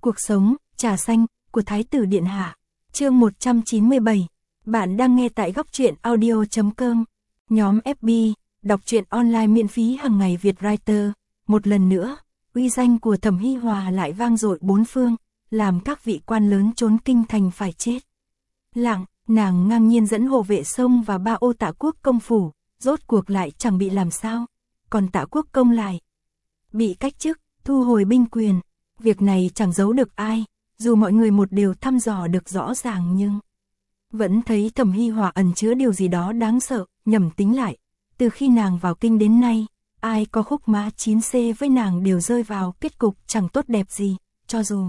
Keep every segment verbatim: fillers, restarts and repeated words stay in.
Cuộc sống, trà xanh, của Thái tử Điện Hạ. Chương một trăm chín mươi bảy. Bạn đang nghe tại góc truyện audio chấm com. Nhóm ép bê, đọc truyện online miễn phí hàng ngày Việt Writer. Một lần nữa, uy danh của Thẩm Hi Hòa lại vang dội bốn phương, làm các vị quan lớn trốn kinh thành phải chết. Lặng, nàng ngang nhiên dẫn hộ vệ xông và ba ô Tạ Quốc công phủ, rốt cuộc lại chẳng bị làm sao. Còn Tạ Quốc công lại bị cách chức, thu hồi binh quyền. Việc này chẳng giấu được ai, dù mọi người một điều thăm dò được rõ ràng nhưng vẫn thấy Thẩm Hi Hòa ẩn chứa điều gì đó đáng sợ. Nhẩm tính lại, từ khi nàng vào kinh đến nay, ai có khúc mã chín C với nàng đều rơi vào kết cục chẳng tốt đẹp gì, cho dù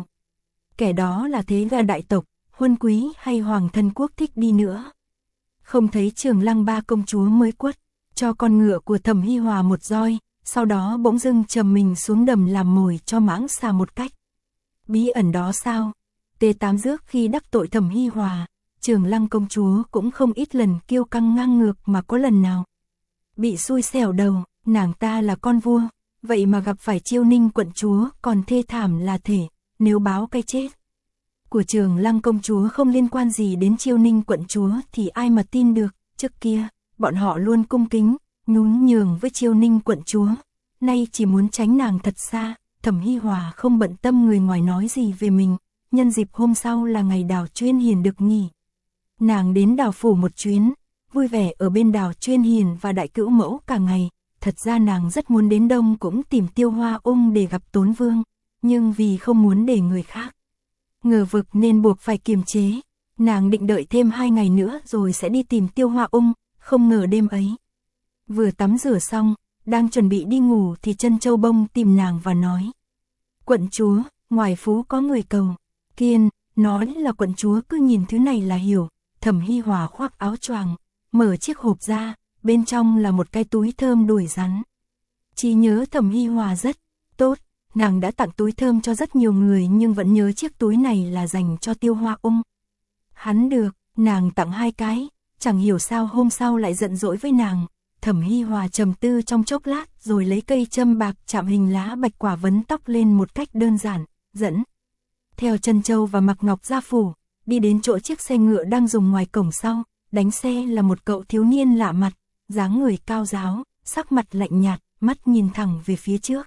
kẻ đó là thế gia đại tộc, huân quý hay hoàng thân quốc thích đi nữa. Không thấy Trường Lăng ba công chúa mới quất cho con ngựa của Thẩm Hi Hòa một roi, sau đó bỗng dưng trầm mình xuống đầm làm mồi cho mãng xà một cách bí ẩn đó sao? Tê Tám Dước khi đắc tội Thẩm Hi Hòa, Trường Lăng công chúa cũng không ít lần kiêu căng ngang ngược mà có lần nào bị xui xẻo đầu. Nàng ta là con vua, vậy mà gặp phải Chiêu Ninh quận chúa còn thê thảm là thể. Nếu báo cái chết của Trường Lăng công chúa không liên quan gì đến Chiêu Ninh quận chúa thì ai mà tin được. Trước kia, bọn họ luôn cung kính, nhún nhường với Chiêu Ninh quận chúa, nay chỉ muốn tránh nàng thật xa. Thẩm Hi Hòa không bận tâm người ngoài nói gì về mình. Nhân dịp hôm sau là ngày Đào Chuyên Hiền được nghỉ, nàng đến Đào phủ một chuyến, vui vẻ ở bên Đào Chuyên Hiền và đại cữu mẫu cả ngày. Thật ra nàng rất muốn đến Đông cũng tìm Tiêu Hoa Ung để gặp Tốn Vương, nhưng vì không muốn để người khác ngờ vực nên buộc phải kiềm chế. Nàng định đợi thêm hai ngày nữa rồi sẽ đi tìm Tiêu Hoa Ung, không ngờ đêm ấy vừa tắm rửa xong, đang chuẩn bị đi ngủ thì Trân Châu Bông tìm nàng và nói: "Quận chúa, ngoài phố có người cầu." Kiên, nói là quận chúa cứ nhìn thứ này là hiểu. Thẩm Hi Hòa khoác áo choàng, mở chiếc hộp ra, bên trong là một cái túi thơm đuổi rắn. Trí nhớ Thẩm Hi Hòa rất tốt, nàng đã tặng túi thơm cho rất nhiều người nhưng vẫn nhớ chiếc túi này là dành cho Tiêu Hoa Ung. Hắn được, nàng tặng hai cái, chẳng hiểu sao hôm sau lại giận dỗi với nàng. Thẩm Hi Hòa trầm tư trong chốc lát rồi lấy cây châm bạc chạm hình lá bạch quả vấn tóc lên một cách đơn giản, dẫn theo Trân Châu và Mặc Ngọc ra phủ, đi đến chỗ chiếc xe ngựa đang dùng ngoài cổng sau. Đánh xe là một cậu thiếu niên lạ mặt, dáng người cao ráo, sắc mặt lạnh nhạt, mắt nhìn thẳng về phía trước.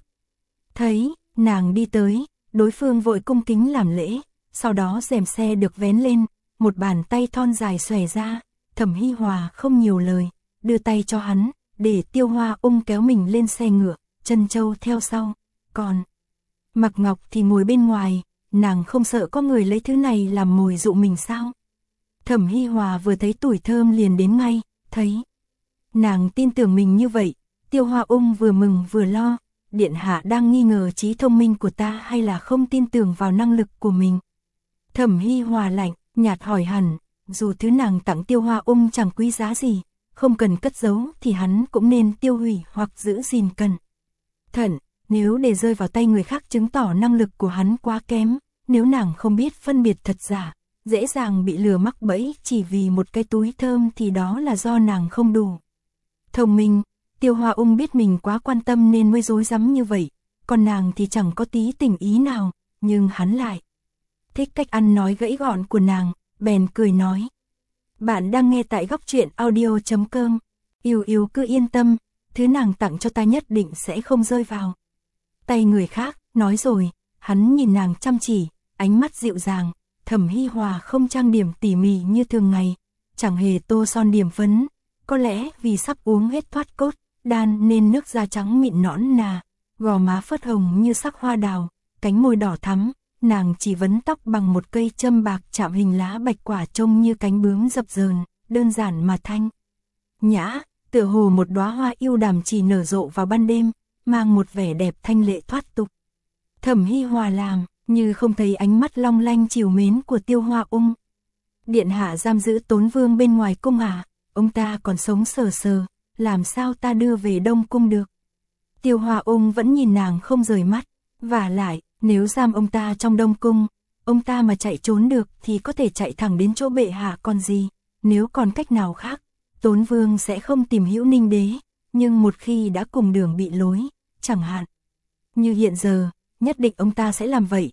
Thấy nàng đi tới, đối phương vội cung kính làm lễ, sau đó rèm xe được vén lên, một bàn tay thon dài xòe ra. Thẩm Hi Hòa không nhiều lời, đưa tay cho hắn, để Tiêu Hoa Ung kéo mình lên xe ngựa, Trân Châu theo sau, còn Mặc Ngọc thì ngồi bên ngoài. Nàng không sợ có người lấy thứ này làm mồi dụ mình sao? Thẩm Hi Hòa vừa thấy tuổi thơm liền đến ngay, thấy nàng tin tưởng mình như vậy, Tiêu Hoa Ung vừa mừng vừa lo. Điện hạ đang nghi ngờ trí thông minh của ta hay là không tin tưởng vào năng lực của mình? Thẩm Hi Hòa lạnh nhạt hỏi hẳn, dù thứ nàng tặng Tiêu Hoa Ung chẳng quý giá gì, không cần cất giấu thì hắn cũng nên tiêu hủy hoặc giữ gìn cẩn thận. Nếu để rơi vào tay người khác chứng tỏ năng lực của hắn quá kém. Nếu nàng không biết phân biệt thật giả, dễ dàng bị lừa mắc bẫy chỉ vì một cái túi thơm thì đó là do nàng không đủ thông minh. Tiêu Hoa Ung biết mình quá quan tâm nên mới rối rắm như vậy, còn nàng thì chẳng có tí tình ý nào, nhưng hắn lại thích cách ăn nói gãy gọn của nàng, bèn cười nói: "Bạn đang nghe tại góc truyện audio chấm com. Yêu yêu cứ yên tâm, thứ nàng tặng cho ta nhất định sẽ không rơi vào tay người khác." Nói rồi, hắn nhìn nàng chăm chỉ, ánh mắt dịu dàng. Thẩm Hi Hòa không trang điểm tỉ mỉ như thường ngày, chẳng hề tô son điểm phấn, có lẽ vì sắp uống hết thoát cốt đan nên nước da trắng mịn nõn nà, gò má phớt hồng như sắc hoa đào, cánh môi đỏ thắm. Nàng chỉ vấn tóc bằng một cây châm bạc chạm hình lá bạch quả trông như cánh bướm dập dờn, đơn giản mà thanh nhã, tựa hồ một đóa hoa yêu đàm chỉ nở rộ vào ban đêm, mang một vẻ đẹp thanh lệ thoát tục. Thẩm Hi Hòa làm như không thấy ánh mắt long lanh trìu mến của Tiêu Hoa Ung. "Điện hạ giam giữ Tốn Vương bên ngoài cung à? Ông ta còn sống sờ sờ, làm sao ta đưa về Đông cung được?" Tiêu Hoa Ung vẫn nhìn nàng không rời mắt. Vả lại, nếu giam ông ta trong Đông cung, ông ta mà chạy trốn được thì có thể chạy thẳng đến chỗ bệ hạ còn gì. Nếu còn cách nào khác, Tốn Vương sẽ không tìm Hữu Ninh đế, nhưng một khi đã cùng đường bị lối, chẳng hạn như hiện giờ, nhất định ông ta sẽ làm vậy. Cho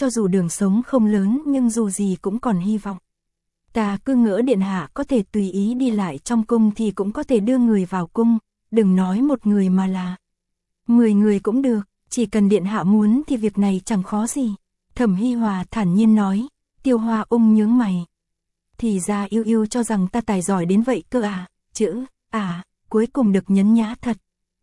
cho dù đường sống không lớn nhưng dù gì cũng còn hy vọng. Ta cứ ngỡ điện hạ có thể tùy ý đi lại trong cung thì cũng có thể đưa người vào cung, đừng nói một người mà là mười người cũng được, chỉ cần điện hạ muốn thì việc này chẳng khó gì. Thẩm Hi Hòa thản nhiên nói. Tiêu Hoa Ung nhướng mày. Thì ra yêu yêu cho rằng ta tài giỏi đến vậy cơ à, chữ, à, cuối cùng được nhấn nhá thật.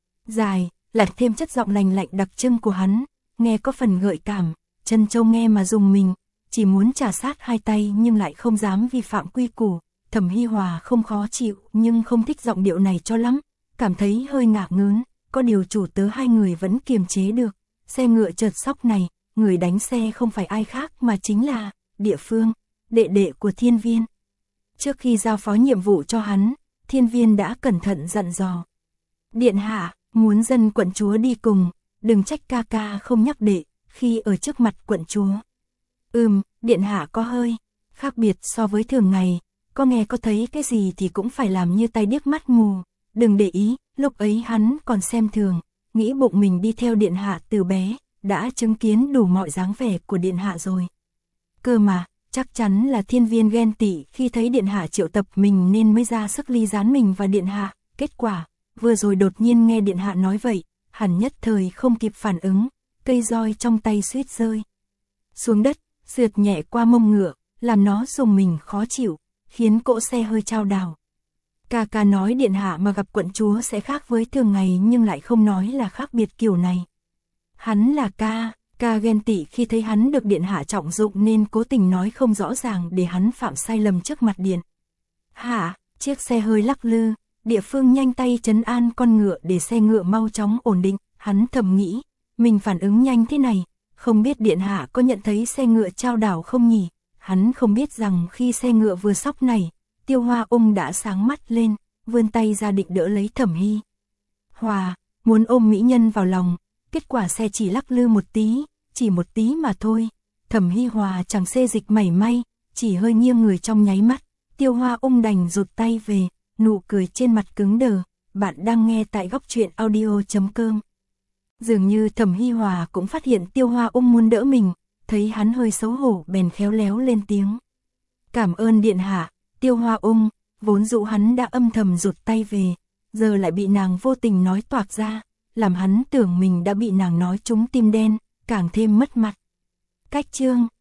Dài, lại thêm chất giọng lành lạnh đặc trưng của hắn, nghe có phần gợi cảm, Trân Châu nghe mà dùng mình, chỉ muốn trả sát hai tay nhưng lại không dám vi phạm quy củ. Thẩm Hi Hòa không khó chịu nhưng không thích giọng điệu này cho lắm, cảm thấy hơi ngạc ngớn, có điều chủ tớ hai người vẫn kiềm chế được. Xe ngựa chợt sóc này, người đánh xe không phải ai khác mà chính là Địa Phương, đệ đệ của Thiên Viên. Trước khi giao phó nhiệm vụ cho hắn, Thiên Viên đã cẩn thận dặn dò. Điện hạ, muốn dân quận chúa đi cùng, đừng trách ca ca không nhắc đệ, khi ở trước mặt quận chúa. Ừm, điện hạ có hơi khác biệt so với thường ngày, có nghe có thấy cái gì thì cũng phải làm như tay điếc mắt mù. Đừng để ý, lúc ấy hắn còn xem thường, nghĩ bụng mình đi theo điện hạ từ bé, đã chứng kiến đủ mọi dáng vẻ của điện hạ rồi. Cơ mà, chắc chắn là Thiên Viên ghen tị khi thấy điện hạ triệu tập mình nên mới ra sức ly gián mình và điện hạ. Kết quả, vừa rồi đột nhiên nghe điện hạ nói vậy, hẳn nhất thời không kịp phản ứng, cây roi trong tay suýt rơi xuống đất, sượt nhẹ qua mông ngựa, làm nó rùng mình khó chịu, khiến cỗ xe hơi chao đảo. Ca ca nói điện hạ mà gặp quận chúa sẽ khác với thường ngày nhưng lại không nói là khác biệt kiểu này. Hắn là ca, ca ghen tị khi thấy hắn được điện hạ trọng dụng nên cố tình nói không rõ ràng để hắn phạm sai lầm trước mặt điện hạ. Chiếc xe hơi lắc lư, Địa Phương nhanh tay trấn an con ngựa để xe ngựa mau chóng ổn định. Hắn thầm nghĩ, mình phản ứng nhanh thế này, không biết điện hạ có nhận thấy xe ngựa chao đảo không nhỉ? Hắn không biết rằng khi xe ngựa vừa sóc này, Tiêu Hoa Ung đã sáng mắt lên, vươn tay ra định đỡ lấy Thẩm Hi Hòa, muốn ôm mỹ nhân vào lòng, kết quả xe chỉ lắc lư một tí, chỉ một tí mà thôi. Thẩm Hi Hòa chẳng xê dịch mảy may, chỉ hơi nghiêng người trong nháy mắt. Tiêu Hoa Ung đành rụt tay về, nụ cười trên mặt cứng đờ. Bạn đang nghe tại góc truyện audio chấm com. Dường như Thẩm Hi Hòa cũng phát hiện Tiêu Hoa Ung muốn đỡ mình, thấy hắn hơi xấu hổ bèn khéo léo lên tiếng. Cảm ơn điện hạ. Tiêu Hoa Ung, vốn dụ hắn đã âm thầm rụt tay về, giờ lại bị nàng vô tình nói toạc ra, làm hắn tưởng mình đã bị nàng nói trúng tim đen, càng thêm mất mặt. Cách chương